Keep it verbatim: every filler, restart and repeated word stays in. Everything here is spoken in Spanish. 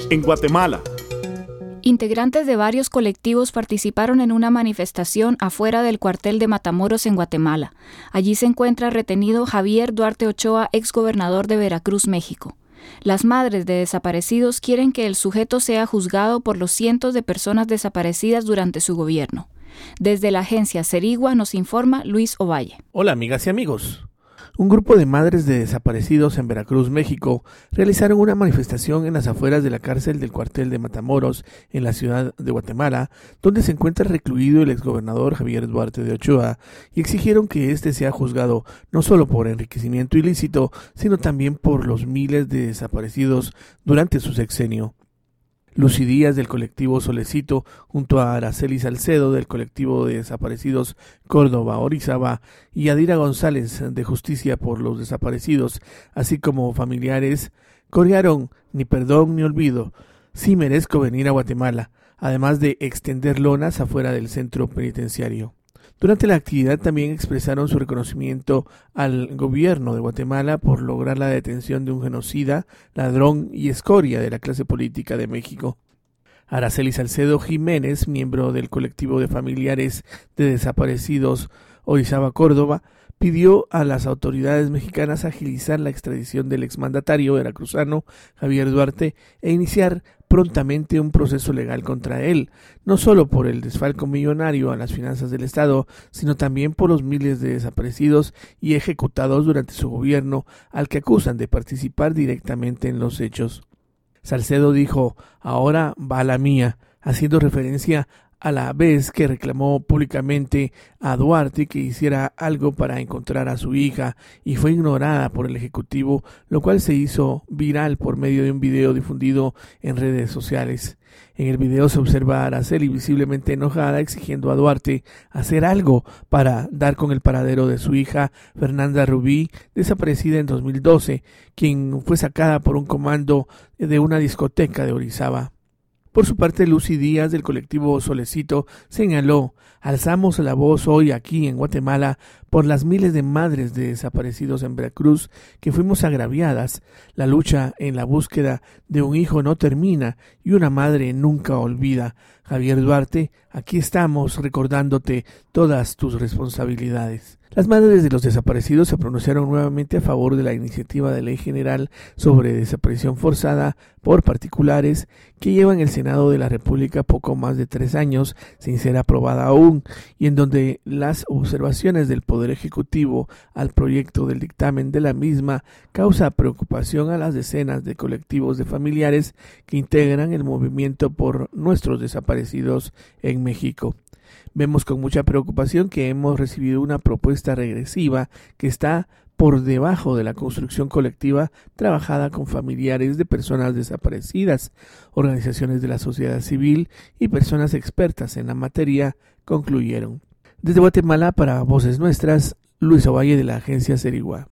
en Guatemala. Integrantes de varios colectivos participaron en una manifestación afuera del cuartel de Matamoros en Guatemala. Allí se encuentra retenido Javier Duarte Ochoa, exgobernador de Veracruz, México. Las madres de desaparecidos quieren que el sujeto sea juzgado por los cientos de personas desaparecidas durante su gobierno. Desde la agencia Cerigua nos informa Luis Ovalle. Hola amigas y amigos. Un grupo de madres de desaparecidos en Veracruz, México, realizaron una manifestación en las afueras de la cárcel del cuartel de Matamoros, en la ciudad de Guatemala, donde se encuentra recluido el exgobernador Javier Duarte de Ochoa, y exigieron que éste sea juzgado no solo por enriquecimiento ilícito, sino también por los miles de desaparecidos durante su sexenio. Lucy Díaz del colectivo Solecito, junto a Araceli Salcedo del colectivo de desaparecidos Córdoba Orizaba y Adira González de Justicia por los Desaparecidos, así como familiares, corearon Ni perdón ni olvido, sí merezco venir a Guatemala, además de extender lonas afuera del centro penitenciario. Durante la actividad también expresaron su reconocimiento al gobierno de Guatemala por lograr la detención de un genocida, ladrón y escoria de la clase política de México. Araceli Salcedo Jiménez, miembro del colectivo de familiares de desaparecidos Orizaba Córdoba, pidió a las autoridades mexicanas agilizar la extradición del exmandatario veracruzano Javier Duarte e iniciar prontamente un proceso legal contra él, no solo por el desfalco millonario a las finanzas del Estado, sino también por los miles de desaparecidos y ejecutados durante su gobierno, al que acusan de participar directamente en los hechos. Salcedo dijo: ahora va la mía, haciendo referencia a la vez que reclamó públicamente a Duarte que hiciera algo para encontrar a su hija y fue ignorada por el Ejecutivo, lo cual se hizo viral por medio de un video difundido en redes sociales. En el video se observa a Araceli visiblemente enojada exigiendo a Duarte hacer algo para dar con el paradero de su hija Fernanda Rubí, desaparecida en dos mil doce, quien fue sacada por un comando de una discoteca de Orizaba. Por su parte, Lucy Díaz del colectivo Solecito señaló: alzamos la voz hoy aquí en Guatemala por las miles de madres de desaparecidos en Veracruz que fuimos agraviadas. La lucha en la búsqueda de un hijo no termina y una madre nunca olvida. Javier Duarte, aquí estamos recordándote todas tus responsabilidades. Las madres de los desaparecidos se pronunciaron nuevamente a favor de la iniciativa de ley general sobre desaparición forzada por particulares que lleva en el Senado de la República poco más de tres años sin ser aprobada aún, y en donde las observaciones del Poder Ejecutivo al proyecto del dictamen de la misma causa preocupación a las decenas de colectivos de familiares que integran el movimiento por nuestros desaparecidos en México. Vemos con mucha preocupación que hemos recibido una propuesta regresiva que está por debajo de la construcción colectiva trabajada con familiares de personas desaparecidas, organizaciones de la sociedad civil y personas expertas en la materia, concluyeron. Desde Guatemala para Voces Nuestras, Luis Ovalle de la agencia Cerigua.